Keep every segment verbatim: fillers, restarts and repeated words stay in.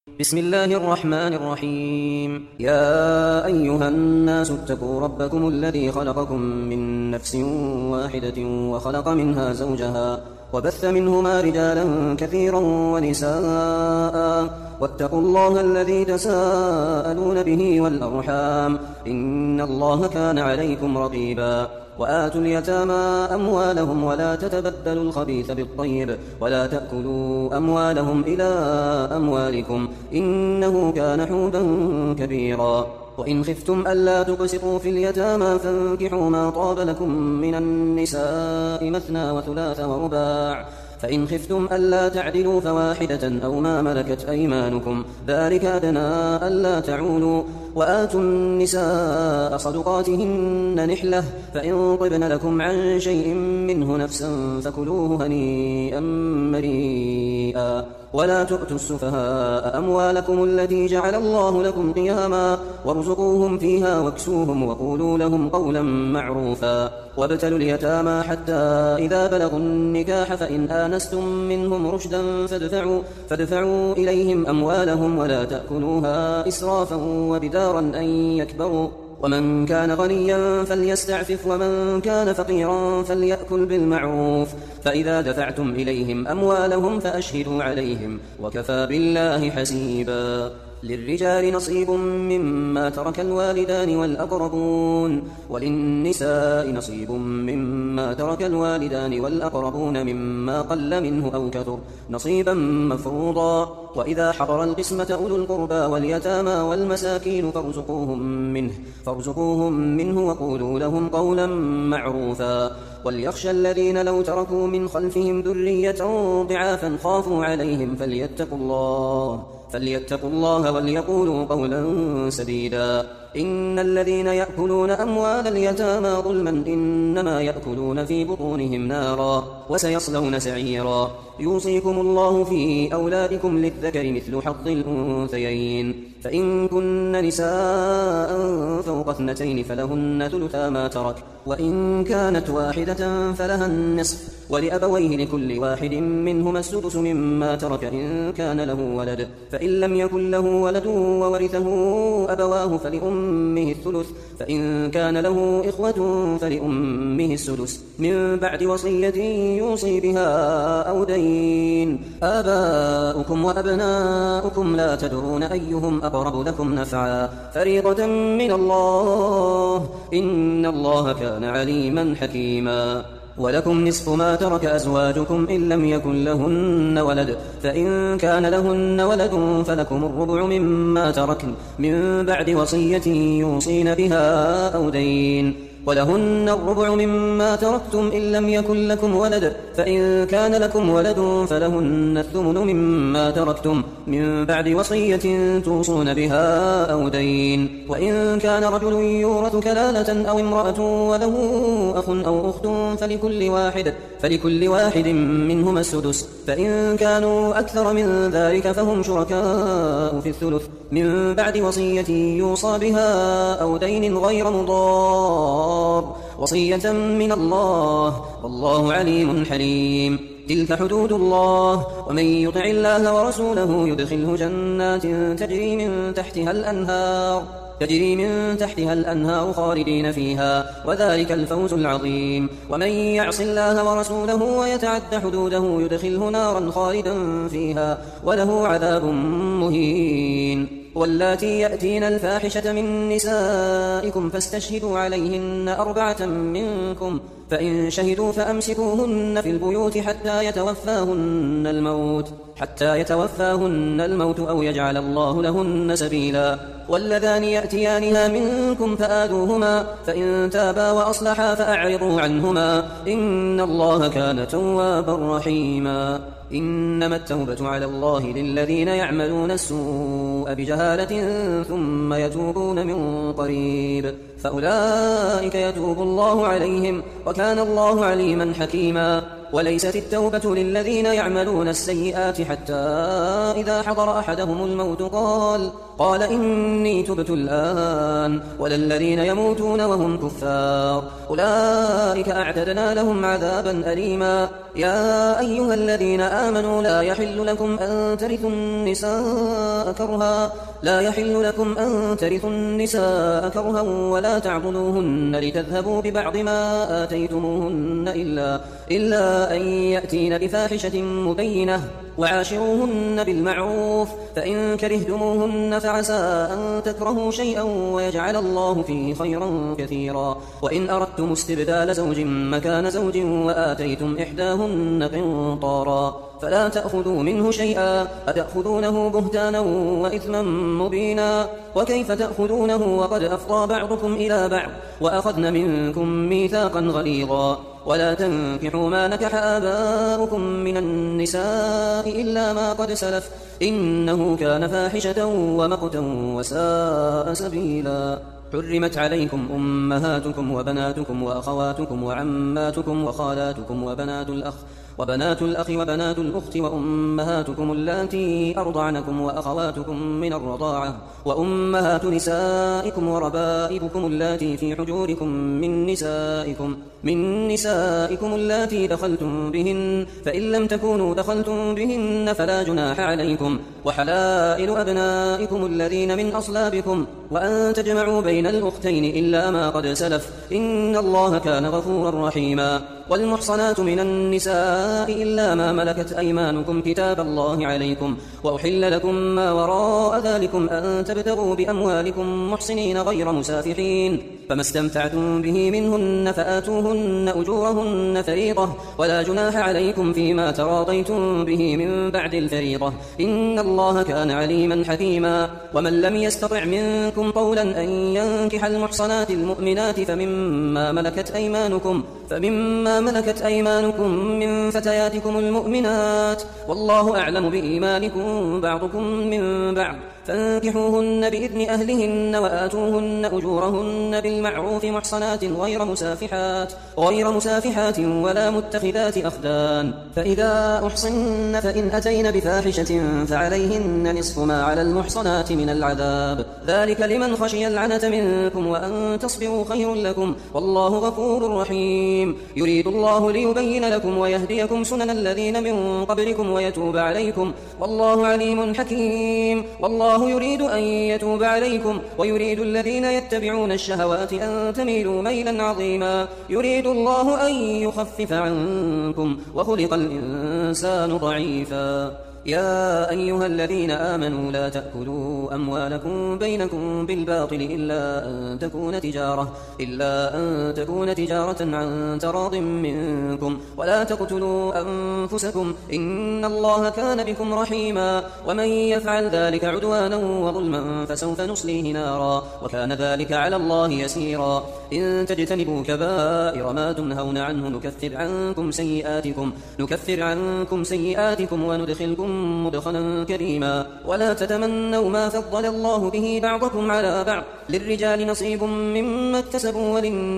بسم الله الرحمن الرحيم. يا أيها الناس اتقوا ربكم الذي خلقكم من نفس واحدة وخلق منها زوجها وبث منهما رجالا كثيرا ونساء واتقوا الله الذي تساءلون به والأرحام إن الله كان عليكم رقيبا. وآتوا اليتامى أموالهم ولا تتبدلوا الخبيث بالطيب ولا تأكلوا أموالهم إلى أموالكم إنه كان حوبا كبيرا. وإن خفتم ألا تقسطوا في اليتامى فانكحوا ما طاب لكم من النساء مثنى وثلاث ورباع، فإن خفتم ألا تعدلوا فواحدة أو ما ملكت أيمانكم ذلك أدنى ألا تعولوا. وآتوا النساء صدقاتهن نحلة، فإن طبن لكم عن شيء منه نفسا فكلوه هنيئا مريئا. ولا تؤتوا السفهاء أموالكم التي جعل الله لكم قياما وارزقوهم فيها واكسوهم وقولوا لهم قولا معروفا. وابتلوا اليتامى حتى إذا بلغوا النكاح فإن آنستم منهم رشدا فادفعوا, فادفعوا إليهم أموالهم ولا تأكلوها إسرافا وبدارا أن يكبروا. ومن كان غنيا فليستعفف ومن كان فقيرا فليأكل بالمعروف. فإذا دفعتم إليهم أموالهم فأشهدوا عليهم وكفى بالله حسيبا. للرجال نصيب مما ترك الوالدان والأقربون وللنساء نصيب مما ترك الوالدان والأقربون مما قل منه أو كثر نصيبا مفروضا. وإذا حضر القسمة أولو القربى واليتامى والمساكين فارزقوهم منه, فارزقوهم منه وقولوا لهم قولا معروفا. وليخشى الذين لو تركوا من خلفهم ذرية ضعافا خافوا عليهم فليتقوا الله فليتقوا الله وليقولوا قولا سديدا. إن الذين يأكلون أموال اليتامى ظلما إنما يأكلون في بطونهم نارا وسيصلون سعيرا. يوصيكم الله في أولادكم للذكر مثل حظ الأنثيين، فإن كن نساء فوق اثنتين فلهن ثلثا ما ترك، وإن كانت واحدة فلها النصف، ولأبويه لكل واحد منهما السدس مما ترك إن كان له ولد، فإن لم يكن له ولد وورثه أبواه فلأمه الثلث، فإن كان له إخوة فلأمه السدس من بعد وصية يوصي بها أو دين. آباؤكم وأبناؤكم لا تدرون أيهم أقرب لكم نفعا فريضة من الله إن الله كان عليما حكيما. ولكم نصف ما ترك أزواجكم إن لم يكن لهن ولد، فإن كان لهن ولد فلكم الربع مما تركن من بعد وصية يوصين بها أو دين. ولهن الربع مما تركتم إن لم يكن لكم ولد، فإن كان لكم ولد فلهن الثمن مما تركتم من بعد وصية توصون بها أو دين. وإن كان رجل يورث كلالة أو امرأة وله أخ أو أخت فلكل واحد, فلكل واحد منهما السدس، فإن كانوا أكثر من ذلك فهم شركاء في الثلث من بعد وصية يوصى بها أو دين غير مضار وصية من الله والله عليم حليم. تلك حدود الله ومن يطع الله ورسوله يدخله جنات تجري من تحتها الأنهار تجري من تحتها الأنهار خالدين فيها وذلك الفوز العظيم. ومن يعص الله ورسوله ويتعد حدوده يدخله نارا خالدا فيها وله عذاب مهين. واللاتي يأتين الفاحشة من نسائكم فاستشهدوا عليهن أربعة منكم، فإن شهدوا فأمسكوهن في البيوت حتى يتوفاهن الموت حتى يتوفاهن الموت أو يجعل الله لهن سبيلا. واللذان يأتيانها منكم فآذوهما، فإن تابا وأصلحا فأعرضوا عنهما إن الله كان توابا رحيما. إنما التوبة على الله للذين يعملون السوء بجهالة ثم يتوبون من قريب فأولئك يتوب الله عليهم وكان الله عليما حكيما. وليست التوبة للذين يعملون السيئات حتى إذا حضر أحدهم الموت قال قال إني تبت الآن، ولا الذين يموتون وهم كفار أولئك أعتدنا لهم عذابا أليما. يا أيها الذين آمنوا لا يحل لكم أن ترثوا النساء كرها لا يحل لكم أن ترثوا النساء كرها ولا تعضلوهن لتذهبوا ببعض ما آتيتموهن إلا, إلا أن يأتين بفاحشة مبينة وعاشروهن بالمعروف، فإن كرهتموهن فعسى أن تكرهوا شيئا ويجعل الله فيه خيرا كثيرا. وإن أردتم استبدال زوج مكان زوج وآتيتم إحداهن قنطارا فلا تأخذوا منه شيئا أتأخذونه بهتانا وإثما مبينا. وكيف تأخذونه وقد أفضى بعضكم إلى بعض وأخذن منكم ميثاقا غليظا. ولا تنكحوا ما نكح آباؤكم من النساء إلا ما قد سلف إنه كان فاحشة ومقتا وساء سبيلا. حرمت عليكم أمهاتكم وبناتكم وأخواتكم وعماتكم وخالاتكم وبنات الأخ وبنات الأخ وبنات الأخت وأمهاتكم اللاتي أرضعنكم وأخواتكم من الرضاعة وأمهات نسائكم وربائبكم اللاتي في حجوركم من نسائكم من نسائكم اللاتي دخلتم بهن، فإن لم تكونوا دخلتم بهن فلا جناح عليكم. وحلائل أبنائكم الذين من أصلابكم وأن تجمعوا بين الأختين إلا ما قد سلف إن الله كان غفورا رحيما. والمحصنات من النساء إلا ما ملكت أيمانكم كتاب الله عليكم، وأحل لكم ما وراء ذلكم أن تبتغوا بأموالكم محصنين غير مسافحين، فما استمتعتم به منهن فآتوهن أجورهن فريضة، ولا جناح عليكم فيما تراضيتم به من بعد الفريضة إن الله كان عليما حكيما. ومن لم يستطع منكم طولا أن ينكح المحصنات المؤمنات فمما ملكت أيمانكم فمما ملكت أيمانكم من فتياتكم المؤمنات، والله أعلم بإيمانكم بعضكم من بعض، فانكحوهن بإذن أهلهن وآتوهن أجورهن بالمعروف محصنات غير مسافحات غير مسافحات ولا متخذات أخدان. فإذا أحصن فإن أتين بفاحشة فعليهن نصف ما على المحصنات من العذاب، ذلك لمن خشي العنة منكم وأن تصبروا خير لكم والله غفور رحيم. يريد الله ليبين لكم ويهديكم سنن الذين من قبلكم ويتوب عليكم والله عليم حكيم. والله يريد أن يتوب عليكم ويريد الذين يتبعون الشهوات أن تميلوا ميلا عظيما. يريد الله أن يخفف عنكم وخلق الإنسان ضعيفا. يا أيها الذين آمنوا لا تأكلوا أموالكم بينكم بالباطل إلا أن تكون تجارة إلا أن تكون تجارة عن تراض منكم، ولا تقتلوا أنفسكم إن الله كان بكم رحيما. ومن يفعل ذلك عدوانا وظلما فسوف نصليه نارا وكان ذلك على الله يسيرا. إن تجتنبوا كبائر ما تنهون عنه نكفر عنكم سيئاتكم نكفر عنكم سيئاتكم وندخلكم مدخلا كريما. ولا تتمنوا ما فضل الله به بعضكم على بعض، للرجال نصيب مما اكتسبوا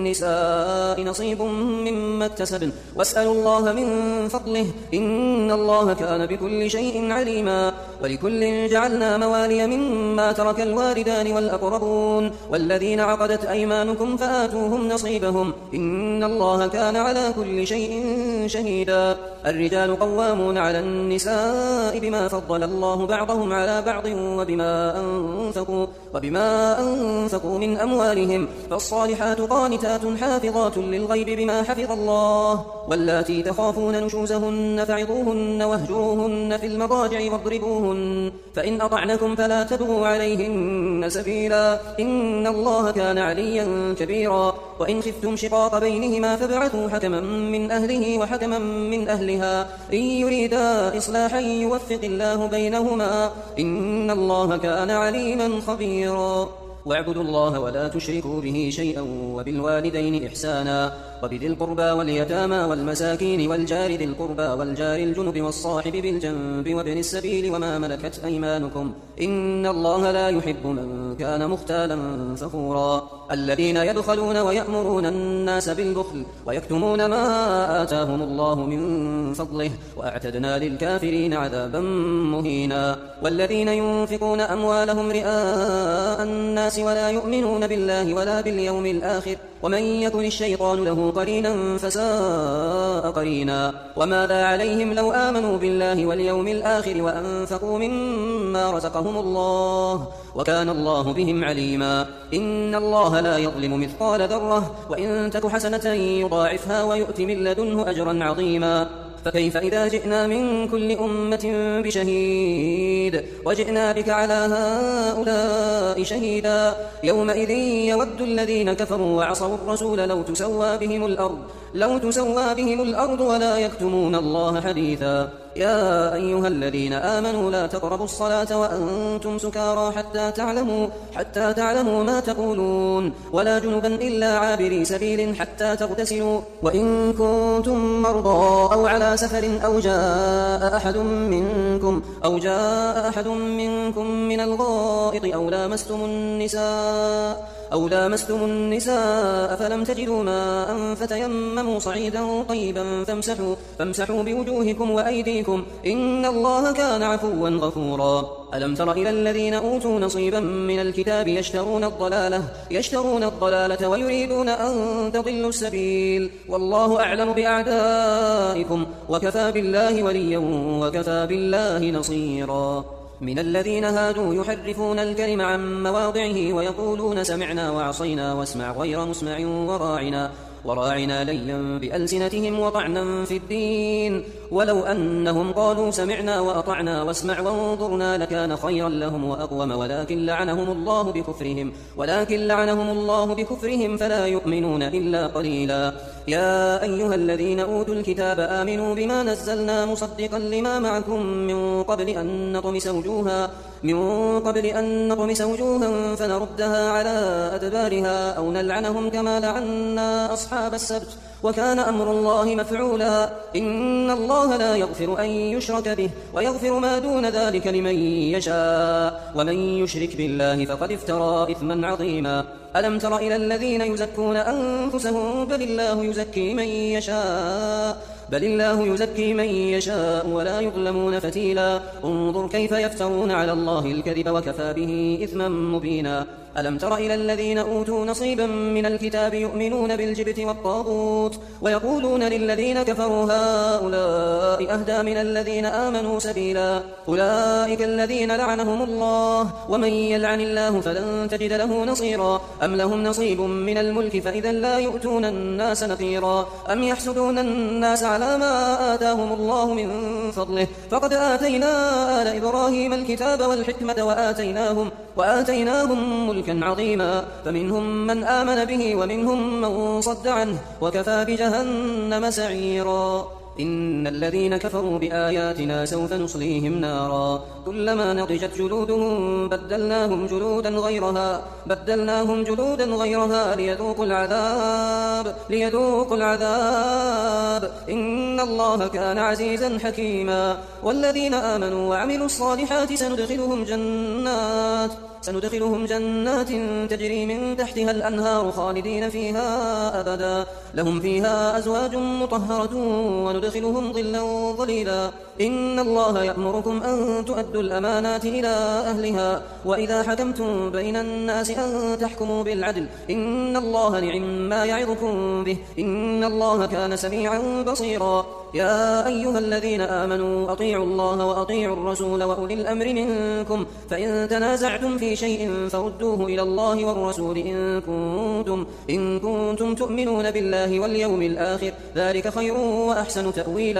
وللنساء نصيب مما اكتسبن واسألوا الله من فضله إن الله كان بكل شيء عليما. ولكل جعلنا موالي مما ترك الوالدان والأقربون والذين عقدت أيمانكم فآتوهم نصيبهم إن الله كان على كل شيء شهيدا. الرجال قوامون على النساء بما فضل الله بعضهم على بعض وبما أنفقوا, وبما أنفقوا من أموالهم، فالصالحات قانتات حافظات للغيب بما حفظ الله. واللاتي تخافون نشوزهن فعظوهن واهجروهن في المضاجع واضربوهن، فإن أطعنكم فلا تبغوا عليهن سبيلا إن الله كان عليا كبيرا. وإن خفتم شقاق بينهما فابعثوا حكما من أهله وحكما من أهلها إن يريدا إصلاحا يوفق الله بينهما إن الله كان عليما خبيرا. واعبدوا الله ولا تشركوا به شيئا وبالوالدين إحسانا وبذي القربى واليتامى والمساكين والجار ذي القربى والجار الجنب والصاحب بالجنب وابن السبيل وما ملكت أيمانكم إن الله لا يحب من كان مختالا فخورا الذين يبخلون ويأمرون الناس بالبخل ويكتمون ما آتاهم الله من فضله وأعتدنا للكافرين عذابا مهينا والذين ينفقون أموالهم رئاء الناس ولا يؤمنون بالله ولا باليوم الآخر ومن يكن الشيطان له قرينا فساء قرينا وماذا عليهم لو آمنوا بالله واليوم الآخر وأنفقوا مما رزقهم الله وكان الله بهم عليما إن الله لا يظلم مثقال ذرة وإن تك حسنة يضاعفها ويؤت من لدنه أجرا عظيما فكيف إذا جئنا من كل أمة بشهيد وجئنا بك على هؤلاء شهيدا يومئذ يود الذين كفروا وعصوا الرسول لو تسوى بهم الأرض لو تسوى بهم الأرض ولا يكتمون الله حديثا يا أيها الذين آمنوا لا تقربوا الصلاة وأنتم سكارى حتى تعلموا حتى تعلموا ما تقولون ولا جنبا إلا عابري سبيل حتى تغتسلوا وإن كنتم مرضى أو على سفر أو جاء أحد منكم أو جاء أحد منكم من الغائط أو لامستم النساء أو لامستم النساء فلم تجدوا ماء فتيمموا صعيدا طيبا فامسحوا, فامسحوا بوجوهكم وأيديكم إن الله كان عفوا غفورا ألم تر إلى الذين أوتوا نصيبا من الكتاب يشترون الضلالة, يشترون الضلالة ويريدون أن تضلوا السبيل والله أعلم بأعدائكم وكفى بالله وليا وكفى بالله نصيرا من الذين هادوا يحرفون الكلم عن مواضعه ويقولون سمعنا وعصينا واسمع غير مسمع وراعنا وراعنا ليا بألسنتهم وطعنا في الدين ولو أنهم قالوا سمعنا وأطعنا واسمع وانظرنا لكان خيرا لهم وأقوم ولكن لعنهم الله بكفرهم ولكن لعنهم الله بكفرهم فلا يؤمنون إلا قليلا يا أيها الذين أوتوا الكتاب آمنوا بما نزلنا مصدقا لما معكم من قبل أن نطمس وجوها من قبل أن نطمس وجوها فنردها على أدبارها أو نلعنهم كما لعنا أصحاب السبت وكان أمر الله مفعولا إن الله لا يغفر أن يشرك به ويغفر ما دون ذلك لمن يشاء ومن يشرك بالله فقد افترى إثما عظيما ألم تر إلى الذين يزكون أنفسهم بل الله يزكي من يشاء بل الله يزكي من يشاء ولا يظلمون فتيلا انظر كيف يفترون على الله الكذب وكفى به إثما مبينا ألم تر إلى الذين أوتوا نصيبا من الكتاب يؤمنون بالجبت والطاغوت ويقولون للذين كفروا هؤلاء أهدى من الذين آمنوا سبيلا أولئك الذين لعنهم الله ومن يلعن الله فلن تجد له نصيرا أم لهم نصيب من الملك فإذا لا يؤتون الناس نقيرا أم يحسدون الناس على ما آتاهم الله من فضله فقد آتينا آل إبراهيم الكتاب والحكمة وآتيناهم, وآتيناهم ملكا عظيما فمنهم من آمن به ومنهم من صد عنه وكفى بجهنم سعيرا إن الذين كفروا بآياتنا سوف نصليهم نارا كلما نضجت جلودهم بدلناهم جلودا غيرها بدلناهم جلودا غيرها ليذوقوا العذاب ليذوقوا العذاب إن الله كان عزيزا حكيما والذين آمنوا وعملوا الصالحات سندخلهم جنات سندخلهم جنات تجري من تحتها الأنهار خالدين فيها أبدا لهم فيها أزواج مطهرة وندخلهم ظلا ظليلا إن الله يأمركم أن تؤدوا الأمانات إلى أهلها وإذا حكمتم بين الناس أن تحكموا بالعدل إن الله نعم ما يعظكم به إن الله كان سميعا بصيرا يا أيها الذين آمنوا أطيعوا الله وأطيعوا الرسول وأولي الأمر منكم فإن تنازعتم في شيء فردوه إلى الله والرسول إن كنتم, إن كنتم تؤمنون بالله واليوم الآخر ذلك خير وأحسن تأويلا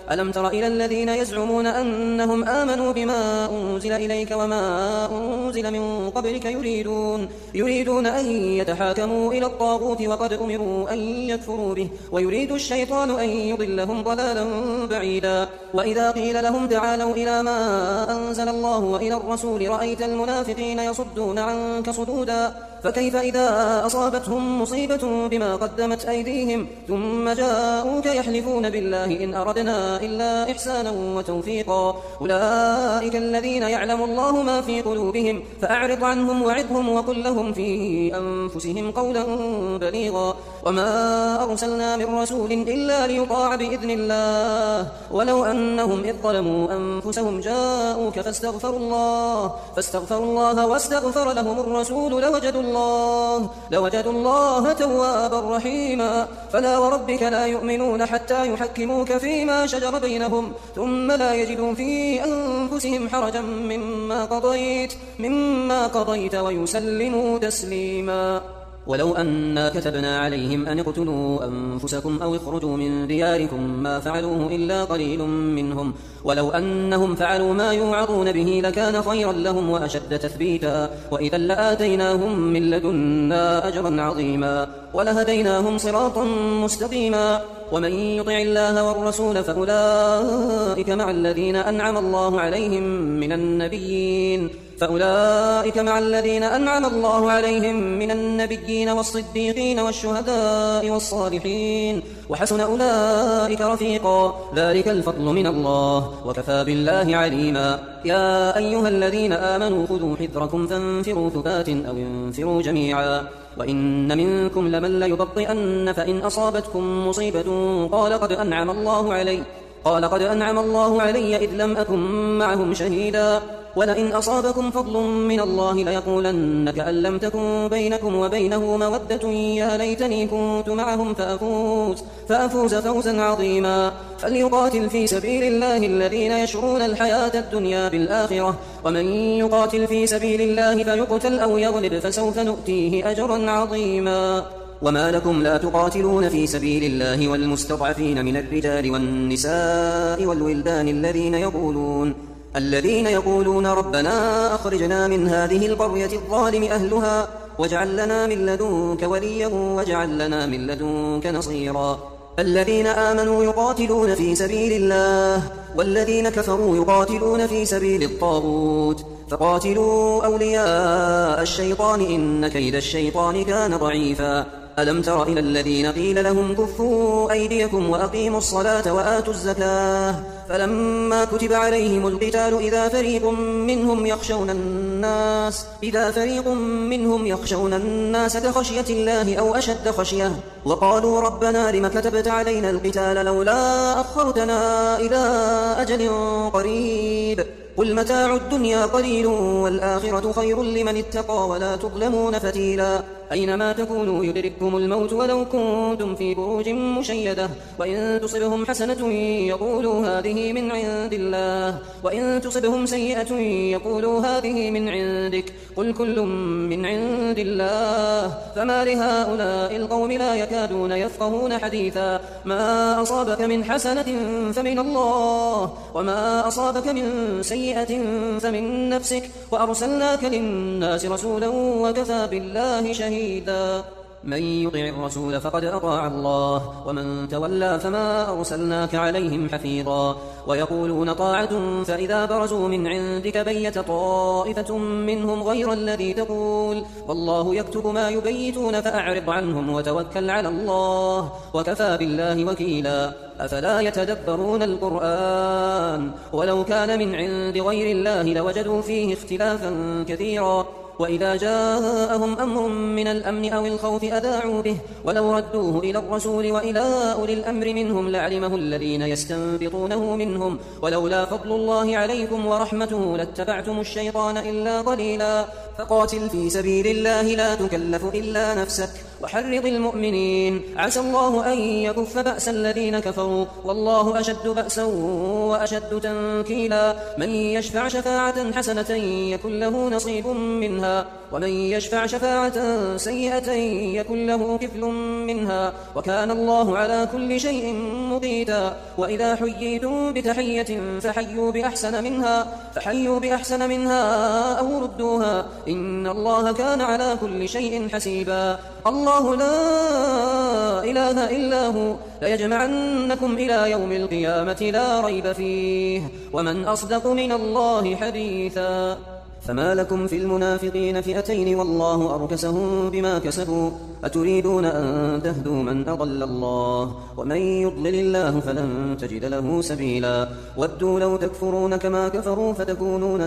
ألم تر إلى الذين يزعمون أنهم آمنوا بما أنزل إليك وما أنزل من قبلك يريدون, يريدون أن يتحاكموا إلى الطاغوت وقد أمروا أن يكفروا به ويريد الشيطان أن يضلهم ضلالا بعيدا. وإذا قيل لهم تعالوا إلى ما أنزل الله وإلى الرسول رأيت المنافقين يصدون عنك صدودا. فكيف إذا أصابتهم مصيبة بما قدمت أيديهم ثم جاءوك يحلفون بالله إن أردنا إلا إحسانا وتوفيقا أولئك الذين يعلم الله ما في قلوبهم فأعرض عنهم وعظهم وقل لهم في أنفسهم قولا بليغا. وما أرسلنا من رسول إلا ليطاع بإذن الله ولو أنهم إذ ظلموا أنفسهم جاءوك فاستغفروا الله فاستغفروا الله واستغفر لهم الرسول لوجدوا الله لوجدوا الله توابا رحيما. فلا وربك لا يؤمنون حتى يحكموك فيما شجر بينهم ثم لا يجدوا في أنفسهم حرجا مما قضيت مما قضيت ويسلموا تسليما. ولو أنا كتبنا عليهم أن اقتلوا أنفسكم أو اخرجوا من دياركم ما فعلوه إلا قليل منهم ولو أنهم فعلوا ما يوعظون به لكان خيرا لهم وأشد تثبيتا وإذا لآتيناهم من لدنا أجرا عظيما ولهديناهم صراطا مستقيما. ومن يطع الله والرسول فأولئك مع الذين أنعم الله عليهم من النبيين فأولئك مع الذين أنعم الله عليهم من النبيين والصديقين والشهداء والصالحين وحسن أولئك رفيقا ذلك الفضل من الله وكفى بالله عليما. يا أيها الذين آمنوا خذوا حذركم فانفروا ثبات أو انفروا جميعا وإن منكم لمن ليبطئن فإن أصابتكم مصيبة قال قد أنعم الله علي قال قد أنعم الله علي إذ لم أكن معهم شهيدا ولئن أصابكم فضل من الله ليقولن كأن لم تكن بينكم وبينه مودة يا ليتني كنت معهم فأفوز, فأفوز فوزا عظيما. فليقاتل في سبيل الله الذين يشرون الحياة الدنيا بالآخرة ومن يقاتل في سبيل الله فيقتل أو يغلب فسوف نؤتيه أجرا عظيما. وما لكم لا تقاتلون في سبيل الله والمستضعفين من الرجال والنساء والولدان الذين يقولون الذين يقولون ربنا أخرجنا من هذه القرية الظالم أهلها واجعل لنا من لدنك وليا واجعل لنا من لدنك نصيرا. الذين آمنوا يقاتلون في سبيل الله والذين كفروا يقاتلون في سبيل الطاغوت فقاتلوا أولياء الشيطان إن كيد الشيطان كان ضعيفا. ألم تر إلى الذين قيل لهم كفوا أيديكم وأقيموا الصلاة وآتوا الزكاة فلما كتب عليهم القتال إذا فريق منهم يخشون الناس إذا فريق منهم يخشون الناس كخشية الله أو أشد خشية وقالوا ربنا لم كتبت علينا القتال لولا أخرتنا إلى أجل قريب قل متاع الدنيا قليل والآخرة خير لمن اتقى ولا تظلمون فتيلا. أينما تكونوا يدرككم الموت ولو كنتم في بروج مشيدة وإن تصبهم حسنة يقولوا هذه من عند الله وإن تصبهم سيئة يقولوا هذه من عندك قل كل من عند الله فما لهؤلاء القوم لا يكادون يفقهون حديثا. ما أصابك من حسنة فمن الله وما أصابك من سيئة فمن نفسك وأرسلناك للناس رسولا وكفى بالله شهيدا. من يطع الرسول فقد أطاع الله ومن تولى فما أرسلناك عليهم حفيظا. ويقولون طاعة فإذا برزوا من عندك بيت طائفة منهم غير الذي تقول والله يكتب ما يبيتون فأعرض عنهم وتوكل على الله وكفى بالله وكيلا. أفلا يتدبرون القرآن ولو كان من عند غير الله لوجدوا فيه اختلافا كثيرا وإذا جاءهم أمر من الأمن أو الخوف أذاعوا به ولو ردوه إلى الرسول وإلى أولي الأمر منهم لعلمه الذين يستنبطونه منهم ولولا فضل الله عليكم ورحمته لاتبعتم الشيطان إلا قليلا. فقاتل في سبيل الله لا تكلف إلا نفسك وحرض المؤمنين عسى الله أن يكف بأس الذين كفروا والله أشد بأسا وأشد تنكيلا من يشفع شفاعة حسنة يكن له نصيب منها ومن يشفع شفاعة سيئة يكن له كفل منها وكان الله على كل شيء مقيتا وإذا حييتم بتحية فحيوا بأحسن منها فحيوا بأحسن منها أو ردوها إن الله كان على كل شيء حسيبا الله لا إله إلا هو ليجمعنكم إلى يوم القيامة لا ريب فيه ومن أصدق من الله حديثا فما لكم في المنافقين فئتين والله أركسهم بما كسبوا أتريدون أن تهدوا من أضل الله ومن يضلل الله فلن تجد له سبيلا ودوا لو تكفرون كما كفروا فتكونون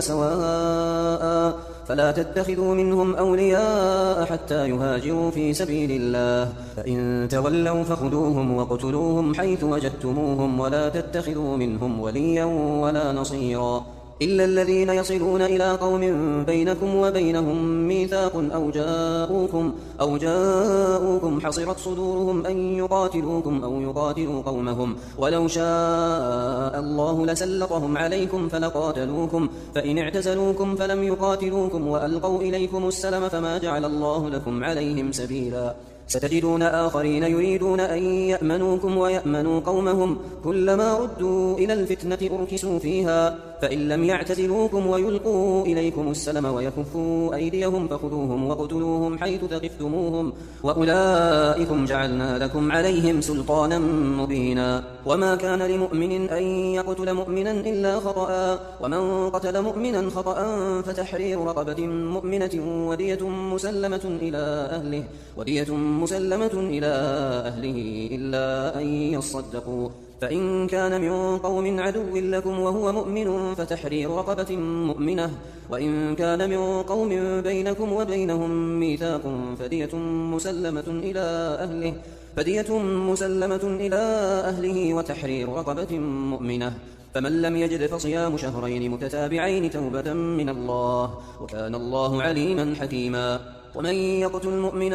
سواء فلا تتخذوا منهم أولياء حتى يهاجروا في سبيل الله فإن تولوا فخذوهم وقتلوهم حيث وجدتموهم ولا تتخذوا منهم وليا ولا نصيرا إلا الذين يصلون إلى قوم بينكم وبينهم ميثاق أو جاءوكم, أو جاءوكم حصرت صدورهم أن يقاتلوكم أو يقاتلوا قومهم ولو شاء الله لسلطهم عليكم فلقاتلوكم فإن اعتزلوكم فلم يقاتلوكم وألقوا إليكم السلم فما جعل الله لكم عليهم سبيلا ستجدون آخرين يريدون أن يأمنوكم ويأمنوا قومهم كلما ردوا إلى الفتنة أركسوا فيها فإن لم يعتزلوكم ويلقوا إليكم السلم ويكفوا أيديهم فخذوهم وقتلوهم حيث ثقفتموهم وأولئكم جعلنا لكم عليهم سلطانا مبينا وما كان لمؤمن أن يقتل مؤمنا إلا خطأ ومن قتل مؤمنا خطأ فتحرير رقبة مؤمنة ودية مسلمة إلى أهله ودية مسلمة إلى أهله إلا أن يصدقوا فإن كان من قوم عدو لكم وهو مؤمن فتحرير رقبة مؤمنة وإن كان من قوم بينكم وبينهم ميثاق فدية مسلمة إلى أهله فدية مسلمة إلى أهله وتحرير رقبة مؤمنة فمن لم يجد فصيام شهرين متتابعين توبة من الله وكان الله عليما حكيما ومن يقتل مؤمنا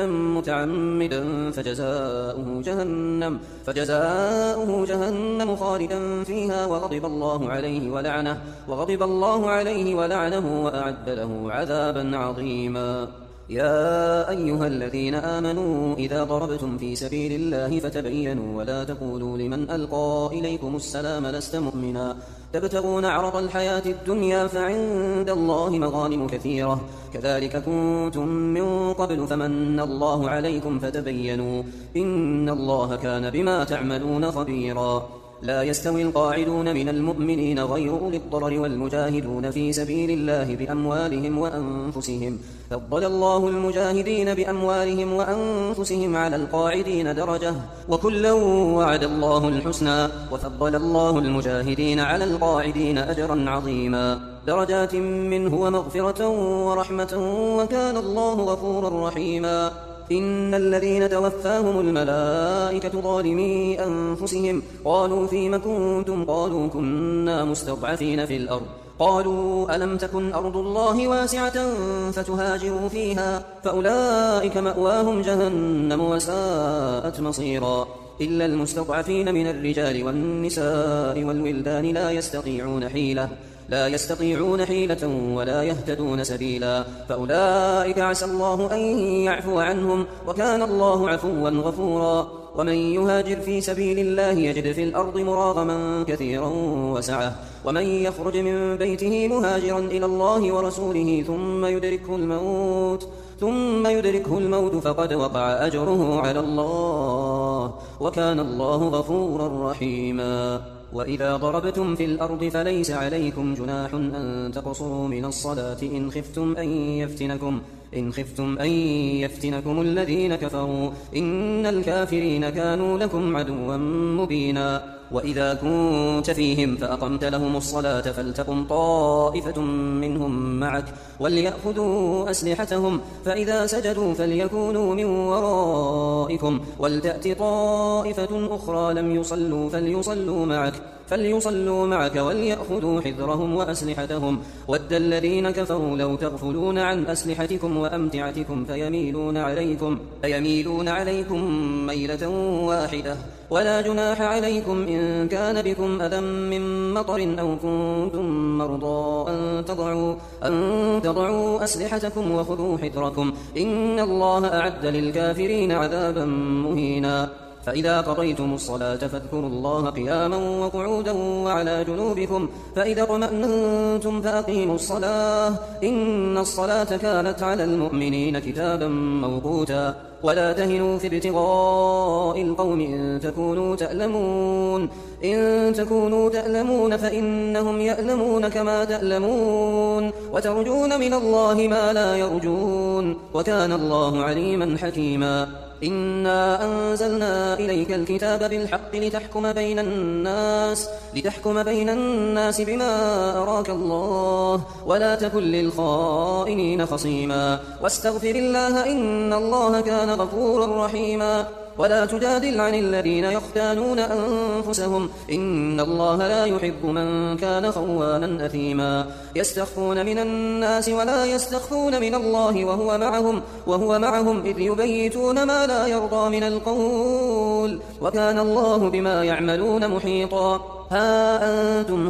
متعمدا فجزاؤه جهنم فجزاؤه جهنم خالدا فيها وغضب الله عليه ولعنه وغضب الله عليه ولعنه وأعد له عذابا عظيما يا أيها الذين آمنوا إذا ضربتم في سبيل الله فتبينوا ولا تقولوا لمن ألقى إليكم السلام لست مؤمنا تبتغون عرض الحياة الدنيا فعند الله مغانم كثيرة كذلك كنتم من قبل فمن الله عليكم فتبينوا إن الله كان بما تعملون خبيرا لا يستوي القاعدون من المؤمنين غير أولي الضرر والمجاهدون في سبيل الله بأموالهم وأنفسهم فضل الله المجاهدين بأموالهم وأنفسهم على القاعدين درجة وكلا وعد الله الحسنى وفضل الله المجاهدين على القاعدين أجرا عظيما درجات منه ومغفرة ورحمة وكان الله غفورا رحيما إن الذين توفاهم الملائكة ظالمي أنفسهم قالوا فيم كنتم قالوا كنا مستضعفين في الأرض قالوا ألم تكن أرض الله واسعة فتهاجروا فيها فأولئك مأواهم جهنم وساءت مصيرا إلا المستضعفين من الرجال والنساء والولدان لا يستطيعون حيلة لا يستطيعون حيلة ولا يهتدون سبيلا فأولئك عسى الله أن يعفو عنهم وكان الله عفوا غفورا ومن يهاجر في سبيل الله يجد في الأرض مراغما كثيرا وسعة ومن يخرج من بيته مهاجرا إلى الله ورسوله ثم يدركه الموت ثم يدركه الموت فقد وقع أجره على الله وكان الله غفورا رحيما وإذا ضربتم في الأرض فليس عليكم جناح أن تقصروا من الصلاة إن خفتم أن يفتنكم إن خفتم أن يفتنكم الذين كفروا إن الكافرين كانوا لكم عدوا مبينا وإذا كنت فيهم فأقمت لهم الصلاة فلتقم طائفة منهم معك وليأخذوا أسلحتهم فإذا سجدوا فليكونوا من ورائكم ولتأت طائفة أخرى لم يصلوا فليصلوا معك فليصلوا معك وليأخذوا حذرهم وأسلحتهم. ود الذين كفروا لو تغفلون عن أسلحتكم وأمتعتكم فيميلون عليكم, فيميلون عليكم ميلة واحدة. ولا جناح عليكم إن كان بكم أذى من مطر أو كنتم مرضى أن تضعوا, أن تضعوا أسلحتكم وخذوا حذركم. إن الله أعد للكافرين عذابا مهينا. فإذا قضيتم الصلاة فاذكروا الله قياما وقعودا وعلى جنوبكم. فإذا اطمأنتم فأقيموا الصلاة إن الصلاة كانت على المؤمنين كتابا موقوتا. ولا تهنوا في ابتغاء القوم إن تكونوا تألمون إن تكونوا تألمون فإنهم يألمون كما تألمون وترجون من الله ما لا يرجون وكان الله عليما حكيما. إنا أنزلنا إليك الكتاب بالحق لتحكم بين الناس لتحكم بين الناس بما أراك الله ولا تكن للخائنين خصيما. واستغفر الله إن الله كان غفورا رحيما. ولا تجادل عن الذين يختانون أنفسهم إن الله لا يحب من كان خوانا أثيما. يستخفون من الناس ولا يستخفون من الله وهو معهم, وهو معهم إذ يبيتون ما لا يرضى من القول وكان الله بما يعملون محيطا. ها أنتم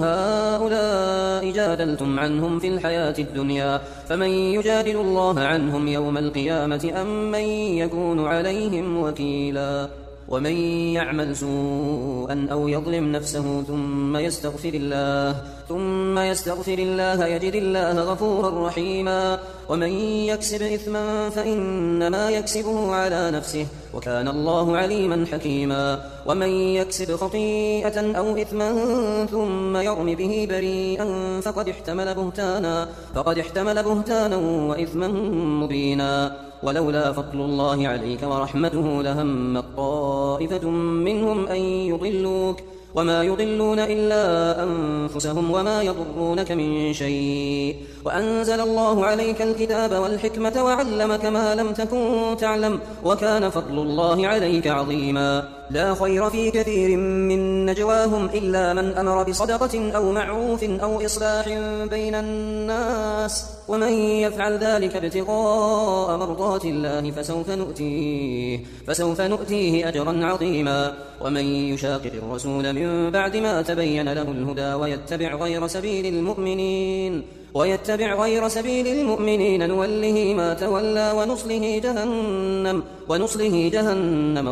هؤلاء جادلتم عنهم في الحياة الدنيا فمن يجادل الله عنهم يوم القيامة أم من يكون عليهم وكيلا. ومن يعمل سوءا أو يظلم نفسه ثم يستغفر الله ثم يستغفر الله يجد الله غفورا رحيما. ومن يكسب إثما فإنما يكسبه على نفسه وكان الله عليما حكيما. ومن يكسب خطيئة أو إثما ثم يرم به بريئا فقد احتمل بهتانا, فقد احتمل بهتانا وإثما مبينا. ولولا فضل الله عليك ورحمته لهمت طائفة منهم أن يضلوك وما يضلون إلا أنفسهم وما يضرونك من شيء. وأنزل الله عليك الكتاب والحكمة وعلمك ما لم تكن تعلم وكان فضل الله عليك عظيما. لا خير في كثير من نجواهم إلا من أمر بصدقة أو معروف أو إصلاح بين الناس ومن يفعل ذلك ابتغاء مرضات الله فسوف نؤتيه, فسوف نؤتيه أجرا عظيما. ومن يشاقق الرسول من بعد ما تبين له الهدى ويتبع غير سبيل المؤمنين ويتبع غير سبيل المؤمنين نوله ما تولى ونصله جهنم, ونصله جهنم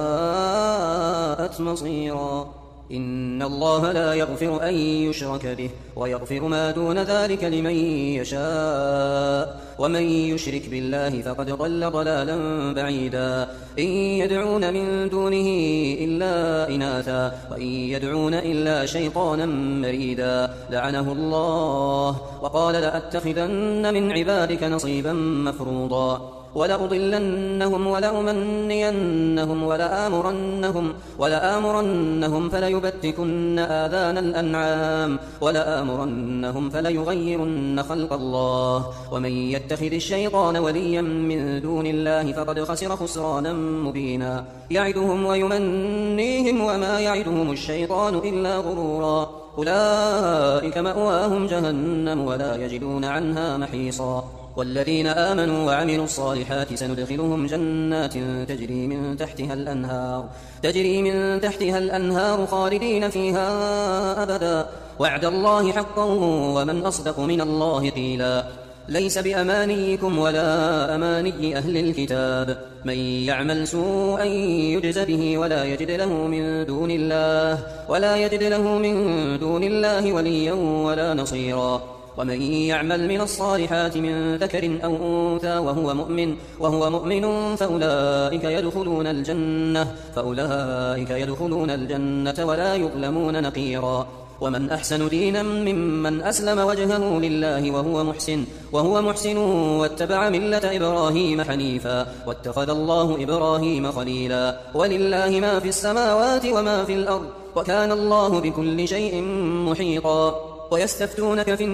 وساءت مصيرا. إن الله لا يغفر أن يشرك به ويغفر ما دون ذلك لمن يشاء ومن يشرك بالله فقد ضل ضلالا بعيدا. إن يدعون من دونه إلا إناثا وإن يدعون إلا شيطانا مريدا لعنه الله وقال لأتخذن من عبادك نصيبا مفروضا. ولأضلنهم ولأمنينهم ولآمرنهم, ولآمرنهم فليبتكن آذان الأنعام ولآمرنهم فليغيرن خلق الله. ومن يتخذ الشيطان وليا من دون الله فقد خسر خسرانا مبينا. يعدهم ويمنيهم وما يعدهم الشيطان إلا غرورا. أولئك مأواهم جهنم ولا يجدون عنها محيصا. والذين آمنوا وعملوا الصالحات سندخلهم جنات تجري من تحتها الأنهار تجري من تحتها الأنهار خالدين فيها أبدا وعد الله حقا ومن أصدق من الله قيلا. ليس بأمانيكم ولا أماني أهل الكتاب من يعمل سوءا يجز به ولا يجد له من دون الله ولا يجد له من دون الله وليا ولا نصيرا. ومن يعمل من الصالحات من ذكر أو أنثى وهو مؤمن وهو مؤمن فأولئك يدخلون الجنة فأولئك يدخلون الجنة ولا يظلمون نقيرا. ومن أحسن دينا ممن أسلم وجهه لله وهو محسن وهو محسن واتبع ملة إبراهيم حنيفا واتخذ الله إبراهيم خليلا. ولله ما في السماوات وما في الأرض وكان الله بكل شيء محيطا. ويستفتونك في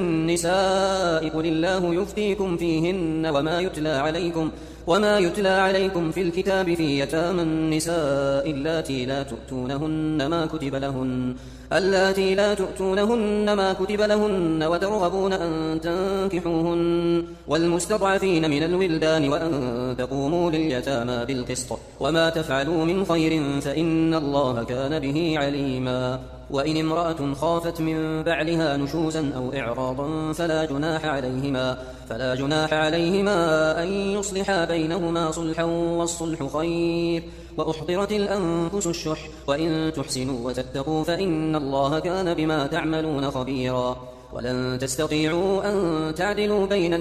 النساء قل الله يفتيكم فيهن وما يتلى عليكم وما يتلى عليكم في الكتاب في يتامى النساء اللاتي لا تؤتونهن ما كتب لهن اللاتي لا تؤتونهن ما كتب لهن وترغبون أن تنكحوهن والمستضعفين من الولدان وأن تقوموا لليتامى بالقسط وما تفعلوا من خير فإن الله كان به عليما. وإن امرأة خافت من بعلها نشوزا أو إعراضا فلا جناح عليهما فلا جناح عليهما أن يصلحا بينهما صلحا والصلح خير وأحضرت الأنفس الشح وإن تحسنوا وتتقوا فإن الله كان بما تعملون خبيرا. ولن تستطيعوا أن تعدلوا بين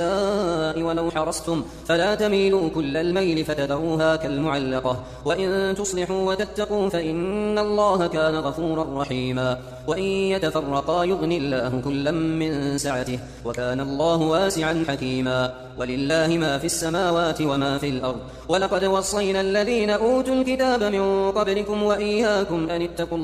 النساء ولو حرصتم فلا تميلوا كل الميل فتذروها كالمعلقة وإن تصلحوا وتتقوا فإن الله كان غفورا رحيما. وإن يتفرقا يغني الله كلا من سعته وكان الله واسعا حكيما. ولله ما في السماوات وما في الأرض ولقد وصينا الذين أوتوا الكتاب من قبلكم وإياكم أن اتقوا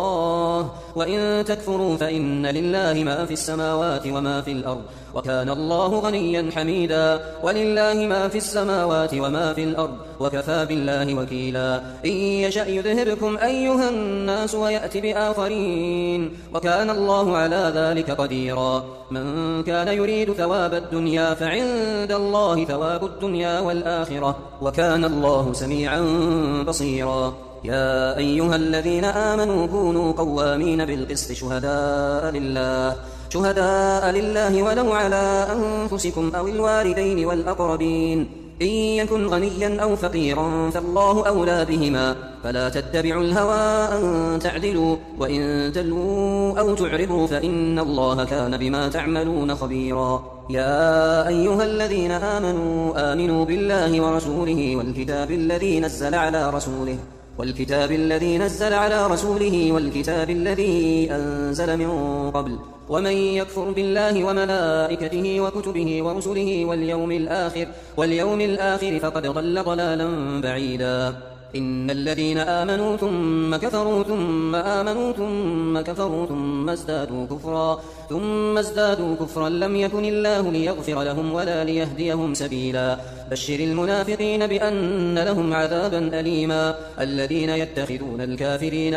الله وإن تكفروا فإن لله ما في السماوات وما في الأرض وكان الله غنيا حميدا. ولله ما في السماوات وما في الأرض وكفى بالله وكيلا. إن يشأ يذهبكم أيها الناس ويأتي بآخرين وكان الله على ذلك قديرا. من كان يريد ثواب الدنيا فعند الله ثواب الدنيا والآخرة وكان الله سميعا بصيرا. يا أيها الذين آمنوا كونوا قوامين بالقسط شهداء لله شهداء لله ولو على أنفسكم أو الوالدين والأقربين إن يكن غنيا أو فقيرا فالله أولى بهما فلا تتبعوا الهوى أن تعدلوا وإن تلووا أو تعرضوا فإن الله كان بما تعملون خبيرا. يا أيها الذين آمنوا آمنوا بالله ورسوله والكتاب الذي نزل على رسوله والكتاب الذي نزل على رسوله والكتاب الذي أنزل من قبل ومن يكفر بالله وملائكته وكتبه ورسله واليوم الآخر واليوم الآخر فقد ضل ضلالا بعيدا. إن الذين آمنوا ثم كفروا ثم آمنوا ثم كفروا ثم ازدادوا كفرا ثم ازدادوا كفرا لم يكن الله ليغفر لهم ولا ليهديهم سبيلا. بشر المنافقين بأن لهم عذابا أليما. الذين يتخذون الكافرين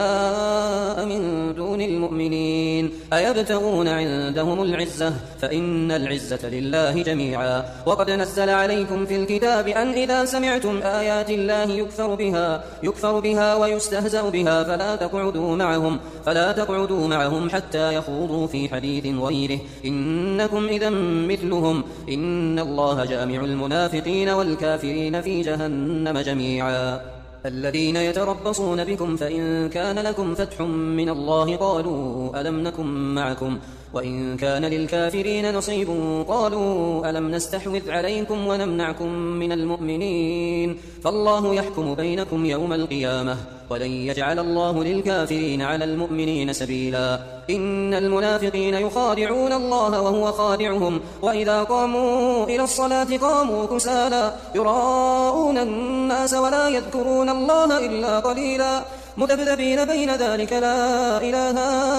أولياء من دون المؤمنين أيبتغون عندهم العزة فإن العزة لله جميعا. وقد نزل عليكم في الكتاب أن إذا سمعتم آيات الله يكفر بها يكفر بها ويستهزأ بها فلا تقعدوا معهم فلا تقعدوا معهم حتى يخوضوا في حديث غيره إنكم إذا مثلهم إن الله جامع المنافقين والكافرين في جهنم جميعا. الذين يتربصون بكم فإن كان لكم فتح من الله قالوا ألم نكن معكم وإن كان للكافرين نصيب قالوا ألم نستحوذ عليكم ونمنعكم من المؤمنين فالله يحكم بينكم يوم القيامة ولن يجعل الله للكافرين على المؤمنين سبيلا. إن المنافقين يخادعون الله وهو خادعهم وإذا قاموا إلى الصلاة قاموا كسالى يراءون الناس ولا يذكرون الله إلا قليلا مذبذبين بين ذلك لا إله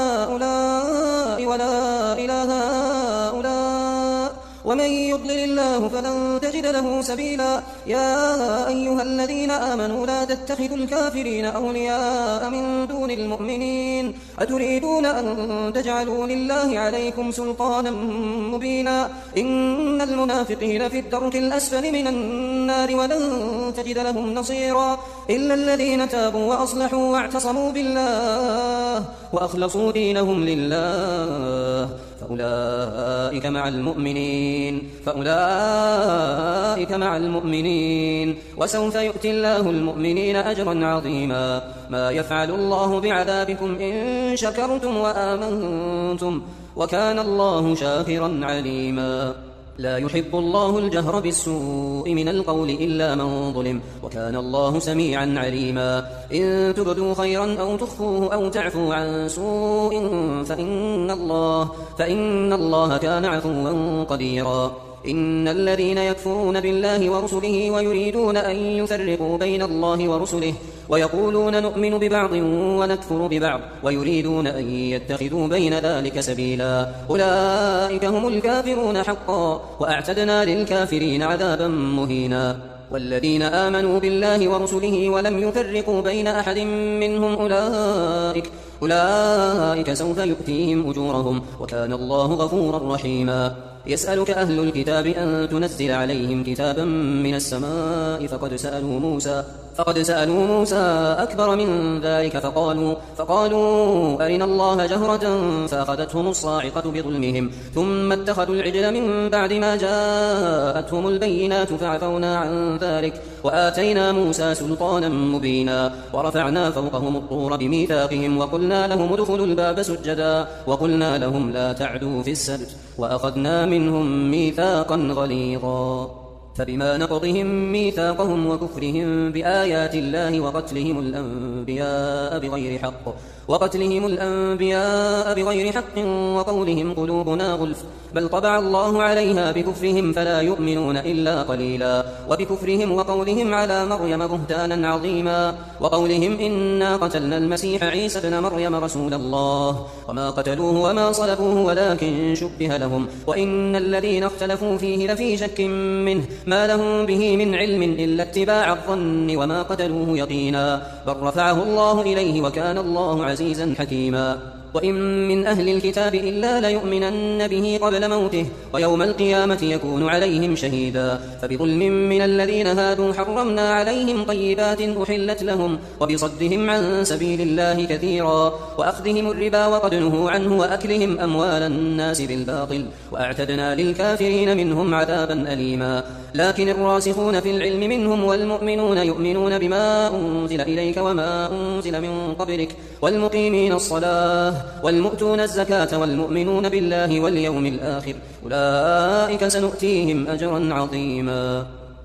هؤلاء ولا إله هؤلاء ومن يضلل الله فلن تجد له سبيلا. يا أيها الذين آمنوا لا تتخذوا الكافرين أولياء من دون المؤمنين أتريدون أن تجعلوا لله عليكم سلطانا مبينا. إن المنافقين في الدرك الأسفل من النار ولن تجد لهم نصيرا إلا الذين تابوا وأصلحوا واعتصموا بالله وأخلصوا دينهم لله فأولئك مع المؤمنين فأولئك مع المؤمنين وسوف يؤتي الله المؤمنين أجرا عظيما. ما يفعل الله بعذابكم إن شكرتم وآمنتم وكان الله شاكرا عليما. لا يحب الله الجهر بالسوء من القول إلا من ظلم وكان الله سميعا عليما. إن تبدوا خيرا أو تخفوه أو تعفوا عن سوء فإن الله, فإن الله كان عفوا قديرا. إن الذين يكفرون بالله ورسله ويريدون أن يفرقوا بين الله ورسله ويقولون نؤمن ببعض ونكفر ببعض ويريدون أن يتخذوا بين ذلك سبيلا أولئك هم الكافرون حقا وأعتدنا للكافرين عذابا مهينا والذين آمنوا بالله ورسله ولم يفرقوا بين أحد منهم أولئك أولئك سوف يؤتيهم أجورهم وكان الله غفورا رحيما يسألك أهل الكتاب أن تنزل عليهم كتابا من السماء فقد سألوا موسى فقد سألوا موسى أكبر من ذلك فقالوا فقالوا أرنا الله جهرة فأخذتهم الصاعقة بظلمهم ثم اتخذوا العجل من بعد ما جاءتهم البينات فعفونا عن ذلك وآتينا موسى سلطانا مبينا ورفعنا فوقهم الطور بميثاقهم وقلنا لهم ادخلوا الباب سجدا وقلنا لهم لا تعدوا في السبت وأخذنا منهم ميثاقا غليظا فبما نقضهم ميثاقهم وكفرهم بآيات الله وقتلهم الأنبياء بغير حق وقتلهم الأنبياء بغير حق وقولهم قلوبنا غلف بل طبع الله عليها بكفرهم فلا يؤمنون إلا قليلا وبكفرهم وقولهم على مريم بهتانا عظيما وقولهم إنا قتلنا المسيح عيسى ابن مريم رسول الله وما قتلوه وما صلبوه ولكن شبه لهم وإن الذين اختلفوا فيه لفي شك منه ما لهم به من علم إلا اتباع الظن وما قتلوه يقينا بل رفعه الله إليه وكان الله عزيزا حكيما وإن من أهل الكتاب إلا ليؤمنن به قبل موته ويوم القيامة يكون عليهم شهيدا فبظلم من الذين هادوا حرمنا عليهم طيبات أحلت لهم وبصدهم عن سبيل الله كثيرا وأخذهم الربا وقد نهوا عنه وأكلهم أموال الناس بالباطل وأعتدنا للكافرين منهم عذابا أليما لكن الراسخون في العلم منهم والمؤمنون يؤمنون بما أنزل إليك وما أنزل من قبلك والمقيمين الصلاة والمؤتون الزكاة والمؤمنون بالله واليوم الآخر أولئك سنؤتيهم أجرا عظيما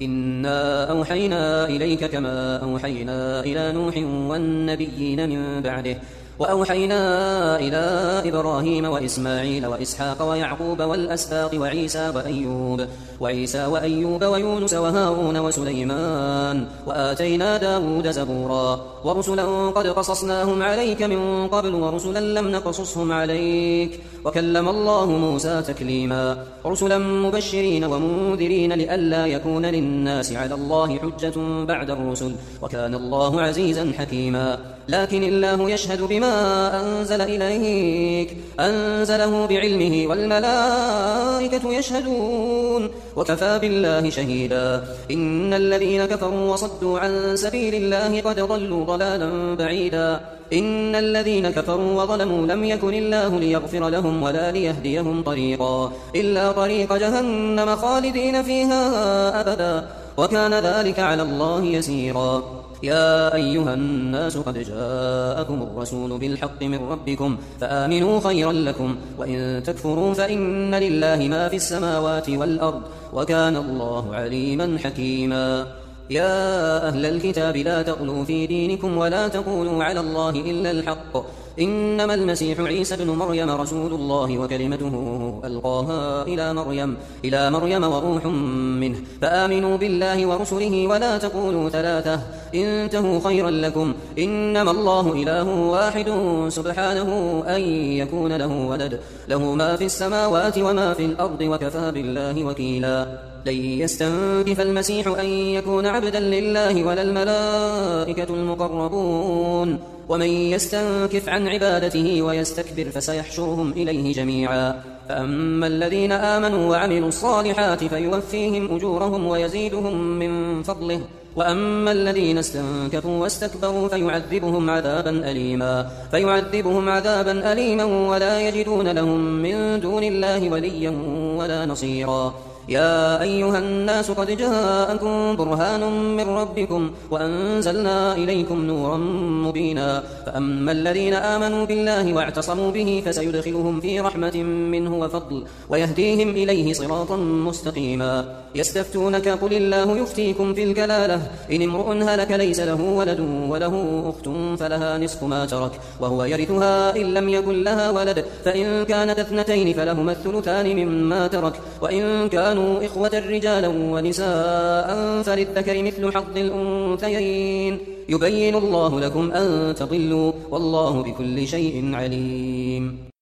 إنا أوحينا إليك كما أوحينا إلى نوح والنبيين من بعده وأوحينا إلى إبراهيم وإسماعيل وإسحاق ويعقوب والأسباط وعيسى وأيوب وعيسى وأيوب ويونس وهارون وسليمان وآتينا داود زبورا ورسلا قد قصصناهم عليك من قبل ورسلا لم نقصصهم عليك وكلم الله موسى تكليما رسلا مبشرين ومنذرين لئلا يكون للناس على الله حجة بعد الرسل وكان الله عزيزا حكيما لكن الله يشهد بما أنزل إليك أنزله بعلمه والملائكة يشهدون وكفى بالله شهيدا إن الذين كفروا وصدوا عن سبيل الله قد ضلوا ضلالا بعيدا إن الذين كفروا وظلموا لم يكن الله ليغفر لهم ولا ليهديهم طريقا إلا طريق جهنم خالدين فيها أبدا وكان ذلك على الله يسيرا يا أيها الناس قد جاءكم الرسول بالحق من ربكم فآمنوا خيرا لكم وإن تكفروا فإن لله ما في السماوات والأرض وكان الله عليما حكيما يا أهل الكتاب لا تغلوا في دينكم ولا تقولوا على الله إلا الحق إنما المسيح عيسى ابن مريم رسول الله وكلمته ألقاها إلى مريم إلى مريم وروح منه فآمنوا بالله ورسله ولا تقولوا ثلاثة انتهوا خيرا لكم إنما الله إله واحد سبحانه أن يكون له ولد له ما في السماوات وما في الأرض وكفى بالله وكيلا لن يستنكف المسيح أن يكون عبدا لله ولا الملائكة المقربون ومن يستنكف عن عبادته ويستكبر فسيحشرهم إليه جميعا فأما الذين آمنوا وعملوا الصالحات فيوفيهم أجورهم ويزيدهم من فضله وأما الذين استنكفوا واستكبروا فيعذبهم عذابا أليما فيعذبهم عذابا أليما ولا يجدون لهم من دون الله وليا ولا نصيرا يا أيها الناس قد جاءكم برهان من ربكم وأنزلنا إليكم نورا مبينا فأما الذين آمنوا بالله واعتصموا به فسيدخلهم في رحمة منه وفضل ويهديهم إليه صراطا مستقيما يستفتونك قل الله يفتيكم في الكلالة إن امرؤ هلك ليس له ولد وله أخت فلها نصف ما ترك وهو يرثها إن لم يكن لها ولد فإن كانت اثنتين فلهما الثلثان مما ترك وإن كان كانوا إخوة رجالا ونساء فللذكر مثل حظ الأنثيين يبين الله لكم أن تضلوا والله بكل شيء عليم.